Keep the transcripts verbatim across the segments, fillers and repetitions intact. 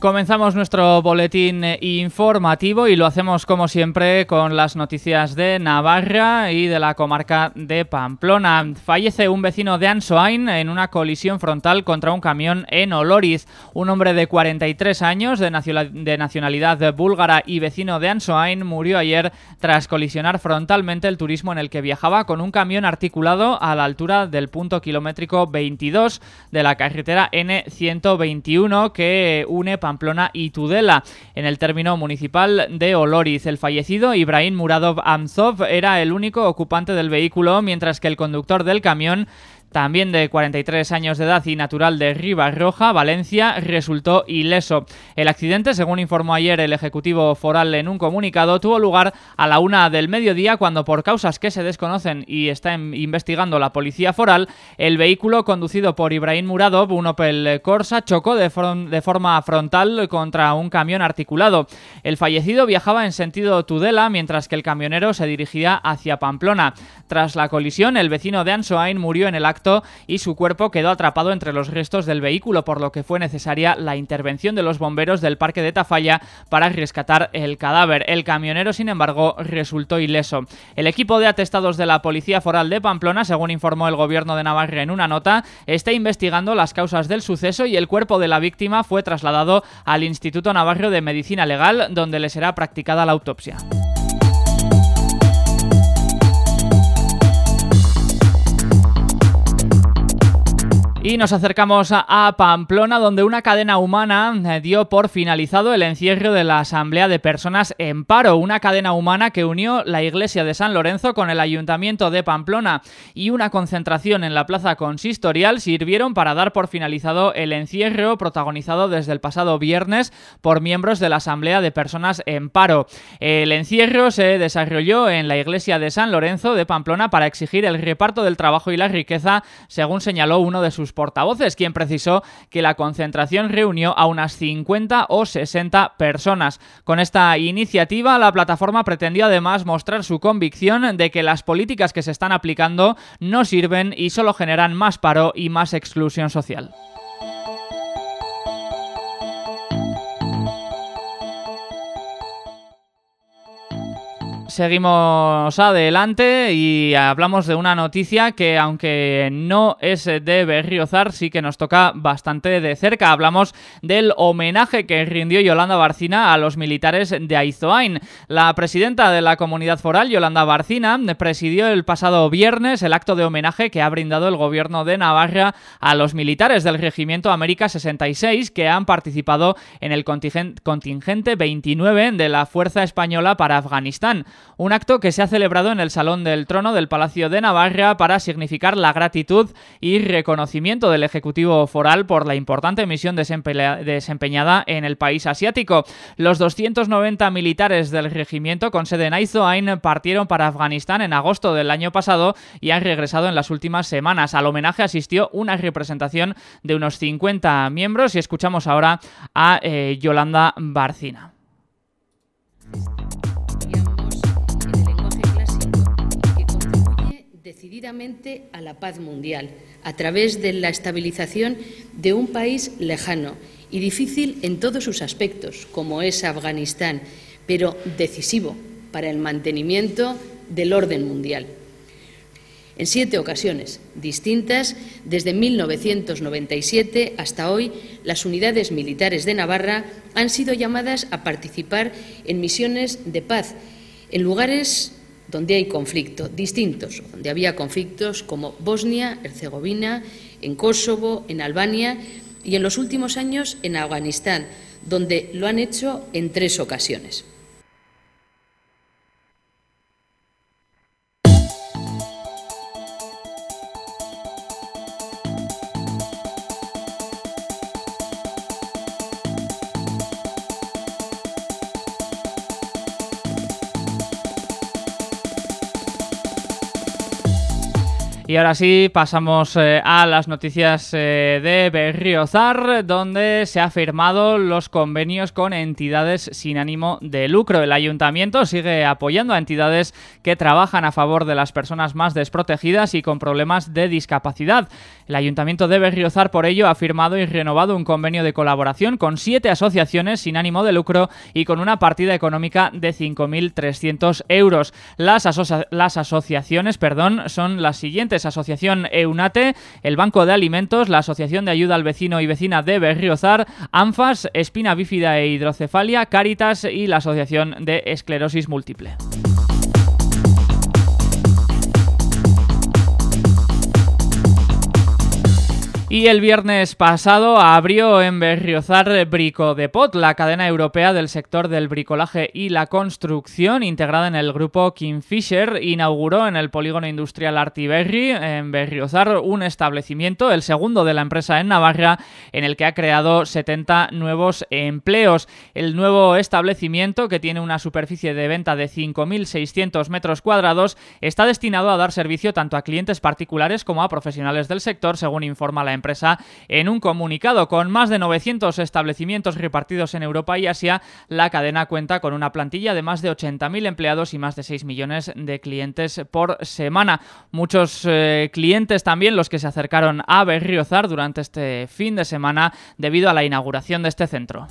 Comenzamos nuestro boletín informativo y lo hacemos como siempre con las noticias de Navarra y de la comarca de Pamplona. Fallece un vecino de Ansoain en una colisión frontal contra un camión en Olóriz. Un hombre de cuarenta y tres años de nacionalidad búlgara y vecino de Ansoain murió ayer tras colisionar frontalmente el turismo en el que viajaba con un camión articulado a la altura del punto kilométrico veintidós de la carretera ene ciento veintiuno que une Pamplona y Tudela, en el término municipal de Olóriz. El fallecido, Ibrahim Muradov Amzov, era el único ocupante del vehículo, mientras que el conductor del camión, también de cuarenta y tres años de edad y natural de Ribarroja, Valencia, resultó ileso. El accidente, según informó ayer el Ejecutivo Foral en un comunicado, tuvo lugar a la una del mediodía cuando, por causas que se desconocen y está investigando la Policía Foral, el vehículo conducido por Ibrahim Muradov, un Opel Corsa, chocó de, for- de forma frontal contra un camión articulado. El fallecido viajaba en sentido Tudela, mientras que el camionero se dirigía hacia Pamplona. Tras la colisión, el vecino de Ansoain murió en el acto y su cuerpo quedó atrapado entre los restos del vehículo, por lo que fue necesaria la intervención de los bomberos del parque de Tafalla para rescatar el cadáver. El camionero, sin embargo, resultó ileso. El equipo de atestados de la Policía Foral de Pamplona, según informó el Gobierno de Navarra en una nota, está investigando las causas del suceso y el cuerpo de la víctima fue trasladado al Instituto Navarro de Medicina Legal, donde le será practicada la autopsia. Y nos acercamos a Pamplona, donde una cadena humana dio por finalizado el encierro de la Asamblea de Personas en Paro, una cadena humana que unió la Iglesia de San Lorenzo con el Ayuntamiento de Pamplona y una concentración en la Plaza Consistorial sirvieron para dar por finalizado el encierro protagonizado desde el pasado viernes por miembros de la Asamblea de Personas en Paro. El encierro se desarrolló en la Iglesia de San Lorenzo de Pamplona para exigir el reparto del trabajo y la riqueza, según señaló uno de sus portavoces, quien precisó que la concentración reunió a unas cincuenta o sesenta personas. Con esta iniciativa, la plataforma pretendió además mostrar su convicción de que las políticas que se están aplicando no sirven y solo generan más paro y más exclusión social. Seguimos adelante y hablamos de una noticia que, aunque no es de Berriozar, sí que nos toca bastante de cerca. Hablamos del homenaje que rindió Yolanda Barcina a los militares de Aizoain. La presidenta de la Comunidad Foral, Yolanda Barcina, presidió el pasado viernes el acto de homenaje que ha brindado el Gobierno de Navarra a los militares del Regimiento América sesenta y seis que han participado en el contingente veintinueve de la Fuerza Española para Afganistán. Un acto que se ha celebrado en el Salón del Trono del Palacio de Navarra para significar la gratitud y reconocimiento del Ejecutivo Foral por la importante misión desempe- desempeñada en el país asiático. Los doscientos noventa militares del regimiento con sede en Aizoain partieron para Afganistán en agosto del año pasado y han regresado en las últimas semanas. Al homenaje asistió una representación de unos cincuenta miembros y escuchamos ahora a eh, Yolanda Barcina. Decididamente a la paz mundial, a través de la estabilización de un país lejano y difícil en todos sus aspectos, como es Afganistán, pero decisivo para el mantenimiento del orden mundial. En siete ocasiones distintas, desde mil novecientos noventa y siete hasta hoy, las unidades militares de Navarra han sido llamadas a participar en misiones de paz en lugares donde hay conflicto, distintos, donde había conflictos como Bosnia, Herzegovina, en Kosovo, en Albania y en los últimos años en Afganistán, donde lo han hecho en tres ocasiones. Y ahora sí, pasamos eh, a las noticias eh, de Berriozar, donde se han firmado los convenios con entidades sin ánimo de lucro. El ayuntamiento sigue apoyando a entidades que trabajan a favor de las personas más desprotegidas y con problemas de discapacidad. El ayuntamiento de Berriozar, por ello, ha firmado y renovado un convenio de colaboración con siete asociaciones sin ánimo de lucro y con una partida económica de cinco mil trescientos euros. Las, asocia- las asociaciones perdón, son las siguientes: Asociación EUNATE, el Banco de Alimentos, la Asociación de Ayuda al Vecino y Vecina de Berriozar, ANFAS, Espina Bífida e Hidrocefalia, Cáritas y la Asociación de Esclerosis Múltiple. Y el viernes pasado abrió en Berriozar Bricodepot, la cadena europea del sector del bricolaje y la construcción, integrada en el grupo Kingfisher. Inauguró en el polígono industrial Artiberri, en Berriozar, un establecimiento, el segundo de la empresa en Navarra, en el que ha creado setenta nuevos empleos. El nuevo establecimiento, que tiene una superficie de venta de cinco mil seiscientos metros cuadrados, está destinado a dar servicio tanto a clientes particulares como a profesionales del sector, según informa la empresa. empresa en un comunicado. Con más de novecientos establecimientos repartidos en Europa y Asia, la cadena cuenta con una plantilla de más de ochenta mil empleados y más de seis millones de clientes por semana. Muchos eh, clientes también los que se acercaron a Berriozar durante este fin de semana debido a la inauguración de este centro.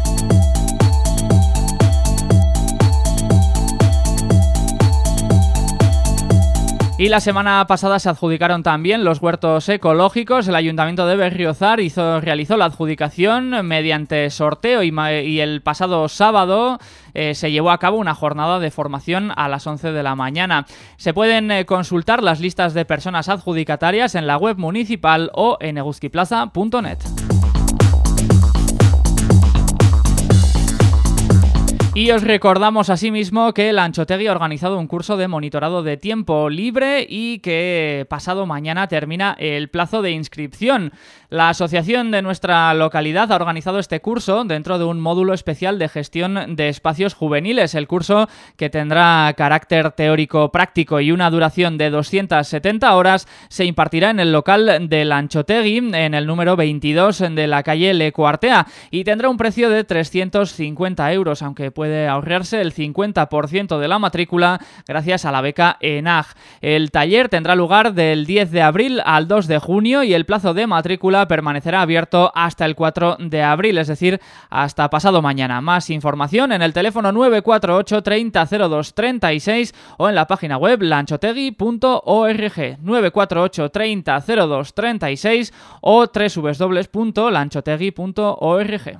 Y la semana pasada se adjudicaron también los huertos ecológicos. El Ayuntamiento de Berriozar hizo, realizó la adjudicación mediante sorteo y, y el pasado sábado eh, se llevó a cabo una jornada de formación a las once de la mañana. Se pueden eh, consultar las listas de personas adjudicatarias en la web municipal o en eguzquiplaza punto net. Y os recordamos asimismo que la Lanchotegui ha organizado un curso de monitorado de tiempo libre y que pasado mañana termina el plazo de inscripción. La asociación de nuestra localidad ha organizado este curso dentro de un módulo especial de gestión de espacios juveniles. El curso, que tendrá carácter teórico práctico y una duración de doscientas setenta horas, se impartirá en el local de la Lanchotegui, en el número veintidós de la calle Lecuartea, y tendrá un precio de trescientos cincuenta euros, aunque puede puede ahorrarse el cincuenta por ciento de la matrícula gracias a la beca ENAG. El taller tendrá lugar del diez de abril al dos de junio y el plazo de matrícula permanecerá abierto hasta el cuatro de abril, es decir, hasta pasado mañana. Más información en el teléfono nueve cuatro ocho treinta cero dos treinta y seis o en la página web lanchotegui punto org, nueve cuatro ocho treinta cero dos treinta y seis o doble u doble u doble u punto lanchotegui punto org.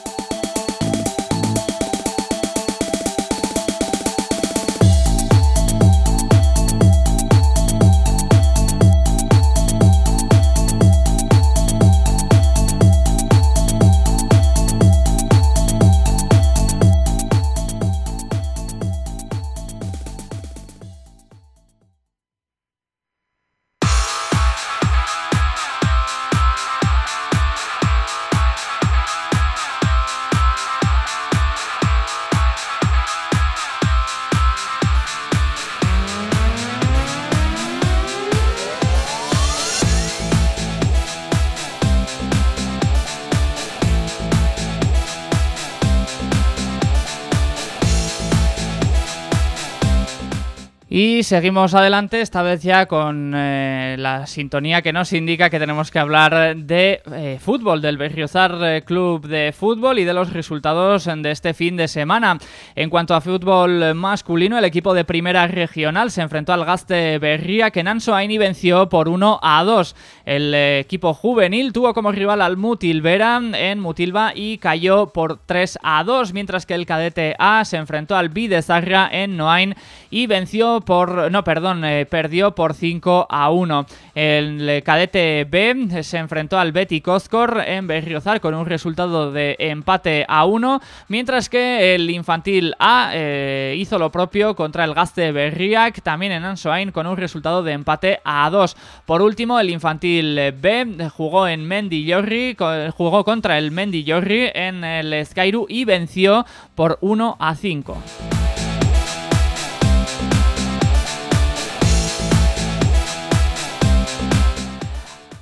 Y seguimos adelante, esta vez ya con eh, la sintonía que nos indica que tenemos que hablar de eh, fútbol, del Berriozar eh, Club de Fútbol y de los resultados de este fin de semana. En cuanto a fútbol masculino, el equipo de primera regional se enfrentó al Gazte Berria, que en Ansoain y venció por uno a dos. El eh, equipo juvenil tuvo como rival al Mutilvera en Mutilva y cayó por tres a dos, mientras que el cadete A se enfrentó al Bidezarra en Noain y venció por, no, perdón, eh, perdió por cinco a uno. El cadete B se enfrentó al Beti Cozcor en Berriozar con un resultado de empate a uno, mientras que el infantil A eh, hizo lo propio contra el Gazte Berriak, también en Ansoain, con un resultado de empate a dos. Por último, el infantil B jugó en Mendillorri, jugó contra el Mendillorri en el Ezkairu y venció por uno a cinco.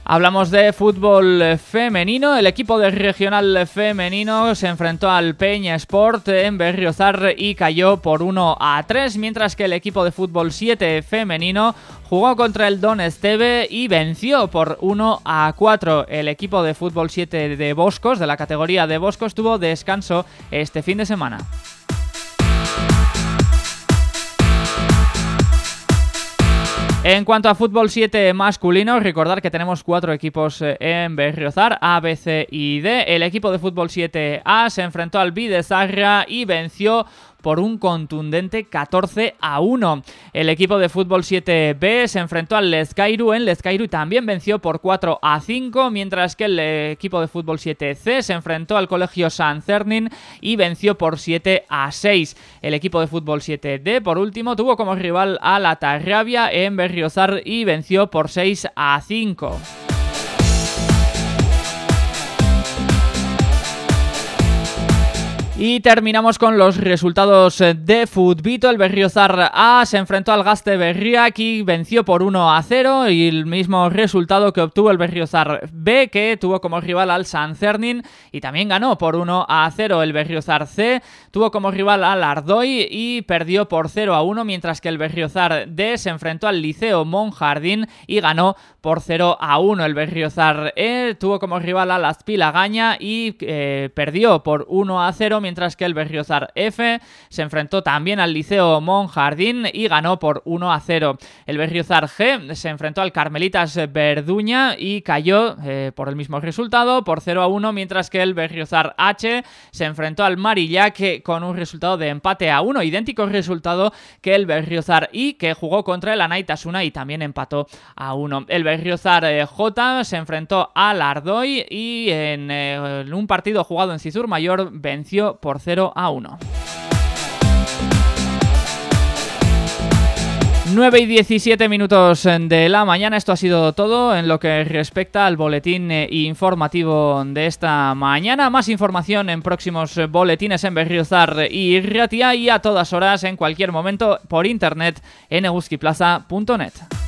Hablamos de fútbol femenino. El equipo de regional femenino se enfrentó al Peña Sport en Berriozar y cayó por uno a tres, mientras que el equipo de fútbol siete femenino jugó contra el Don Esteve y venció por uno a cuatro. El equipo de fútbol siete de Boscos, de la categoría de Boscos, tuvo descanso este fin de semana. En cuanto a fútbol siete masculino, recordar que tenemos cuatro equipos en Berriozar, A, B, C y D. El equipo de fútbol siete A se enfrentó al Bidezarra y venció por un contundente catorce a uno. El equipo de fútbol siete B se enfrentó al Lezcairu en Lezcairu y también venció por cuatro a cinco, mientras que el equipo de fútbol siete C se enfrentó al Colegio San Cernin y venció por siete a seis. El equipo de fútbol siete D, por último, tuvo como rival a la Tarrabia en Berriozar y venció por seis a cinco. Y terminamos con los resultados de Futbito. El Berriozar A se enfrentó al Gazte Berriak y venció por uno a cero, y el mismo resultado que obtuvo el Berriozar B, que tuvo como rival al San Cernin y también ganó por uno a cero. El Berriozar C tuvo como rival al Ardoy y perdió por cero a uno, mientras que el Berriozar D se enfrentó al Liceo Monjardín y ganó por cero a uno. El Berriozar E tuvo como rival a la Azpilagaña y eh, perdió por uno a cero, mientras que el Berriozar F se enfrentó también al Liceo Monjardín y ganó por uno a cero. El Berriozar G se enfrentó al Carmelitas Verduña y cayó eh, por el mismo resultado, por cero a uno, mientras que el Berriozar H se enfrentó al Marillac con un resultado de empate a uno, idéntico resultado que el Berriozar I, que jugó contra el Anaitasuna y también empató a uno. El Berriozar eh, J se enfrentó al Ardoy y en, eh, en un partido jugado en Cizur Mayor venció por cero a uno. nueve y diecisiete minutos de la mañana. Esto ha sido todo en lo que respecta al boletín informativo de esta mañana. Más información en próximos boletines en Berriozar y Ratia, y a todas horas, en cualquier momento, por internet en eguzkiplaza punto net.